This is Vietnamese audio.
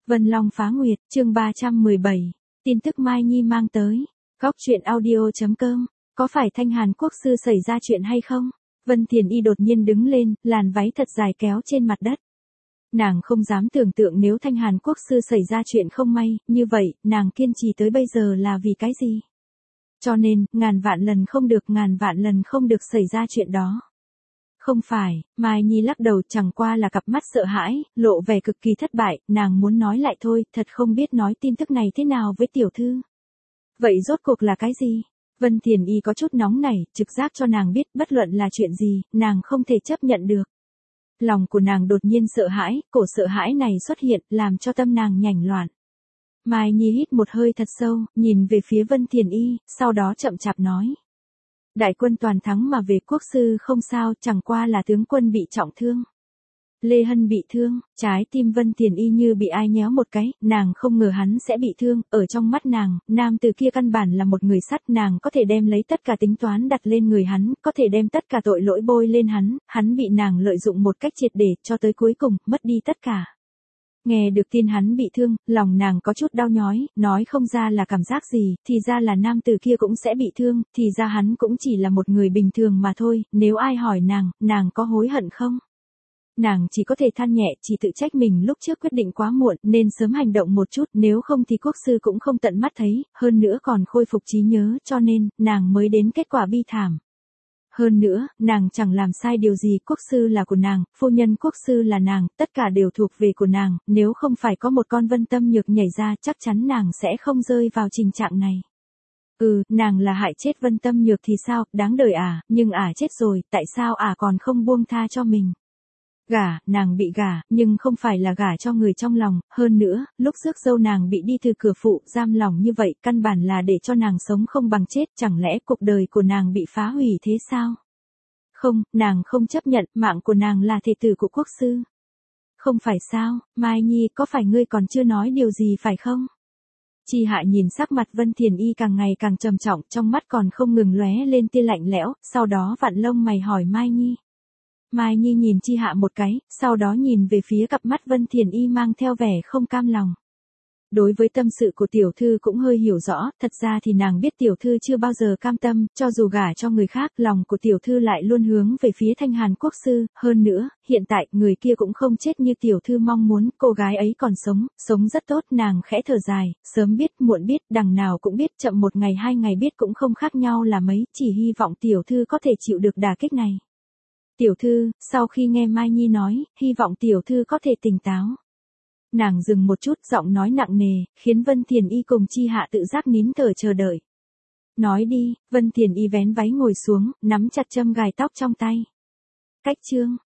Vân Long Phá Nguyệt, chương 317. Tin tức Mai Nhi mang tới. Góc truyện audio.com. Có phải Thanh Hàn Quốc sư xảy ra chuyện hay không? Vân Thiền Y đột nhiên đứng lên, làn váy thật dài kéo trên mặt đất. Nàng không dám tưởng tượng nếu Thanh Hàn Quốc sư xảy ra chuyện không may, như vậy, nàng kiên trì tới bây giờ là vì cái gì? Cho nên, ngàn vạn lần không được xảy ra chuyện đó. Không phải, Mai Nhi lắc đầu, chẳng qua là cặp mắt sợ hãi, lộ vẻ cực kỳ thất bại, nàng muốn nói lại thôi, thật không biết nói tin tức này thế nào với tiểu thư. Vậy rốt cuộc là cái gì? Vân Thiền Y có chút nóng nảy, trực giác cho nàng biết bất luận là chuyện gì, nàng không thể chấp nhận được. Lòng của nàng đột nhiên sợ hãi, cổ sợ hãi này xuất hiện, làm cho tâm nàng nhảnh loạn. Mai Nhi hít một hơi thật sâu, nhìn về phía Vân Thiền Y, sau đó chậm chạp nói. Đại quân toàn thắng mà về, quốc sư không sao, chẳng qua là tướng quân bị trọng thương. Lê Hân bị thương, trái tim Vân Thiền Y như bị ai nhéo một cái, nàng không ngờ hắn sẽ bị thương, ở trong mắt nàng, nam từ kia căn bản là một người sắt, nàng có thể đem lấy tất cả tính toán đặt lên người hắn, có thể đem tất cả tội lỗi bôi lên hắn bị nàng lợi dụng một cách triệt để, cho tới cuối cùng, mất đi tất cả. Nghe được tin hắn bị thương, lòng nàng có chút đau nhói, nói không ra là cảm giác gì, thì ra là nam tử kia cũng sẽ bị thương, thì ra hắn cũng chỉ là một người bình thường mà thôi, nếu ai hỏi nàng có hối hận không? Nàng chỉ có thể than nhẹ, chỉ tự trách mình lúc trước quyết định quá muộn, nên sớm hành động một chút, nếu không thì quốc sư cũng không tận mắt thấy, hơn nữa còn khôi phục trí nhớ, cho nên, nàng mới đến kết quả bi thảm. Hơn nữa, nàng chẳng làm sai điều gì, quốc sư là của nàng, phu nhân quốc sư là nàng, tất cả đều thuộc về của nàng, nếu không phải có một con Vân Tâm Nhược nhảy ra chắc chắn nàng sẽ không rơi vào tình trạng này. Nàng là hại chết Vân Tâm Nhược thì sao, đáng đời nhưng chết rồi, tại sao còn không buông tha cho mình? Nàng bị gả, nhưng không phải là gả cho người trong lòng, hơn nữa, lúc rước dâu nàng bị đi từ cửa phụ, giam lòng như vậy, căn bản là để cho nàng sống không bằng chết, chẳng lẽ cuộc đời của nàng bị phá hủy thế sao? Không, nàng không chấp nhận, mạng của nàng là thể tử của quốc sư. Không phải sao, Mai Nhi, có phải ngươi còn chưa nói điều gì phải không? Chi Hạ nhìn sắc mặt Vân Thiền Y càng ngày càng trầm trọng, trong mắt còn không ngừng lóe lên tia lạnh lẽo, sau đó vặn lông mày hỏi Mai Nhi. Mai Nhi nhìn Chi Hạ một cái, sau đó nhìn về phía cặp mắt Vân Thiền Y mang theo vẻ không cam lòng. Đối với tâm sự của tiểu thư cũng hơi hiểu rõ, thật ra thì nàng biết tiểu thư chưa bao giờ cam tâm, cho dù gả cho người khác, lòng của tiểu thư lại luôn hướng về phía Thanh Hàn Quốc sư, hơn nữa, hiện tại, người kia cũng không chết như tiểu thư mong muốn, cô gái ấy còn sống rất tốt, nàng khẽ thở dài, sớm biết, muộn biết, đằng nào cũng biết, chậm một ngày hai ngày biết cũng không khác nhau là mấy, chỉ hy vọng tiểu thư có thể chịu được đả kích này. Tiểu thư, sau khi nghe Mai Nhi nói, hy vọng tiểu thư có thể tỉnh táo. Nàng dừng một chút, giọng nói nặng nề, khiến Vân Thiền Y cùng Chi Hạ tự giác nín thở chờ đợi. Nói đi, Vân Thiền Y vén váy ngồi xuống, nắm chặt châm gài tóc trong tay. Cách chương,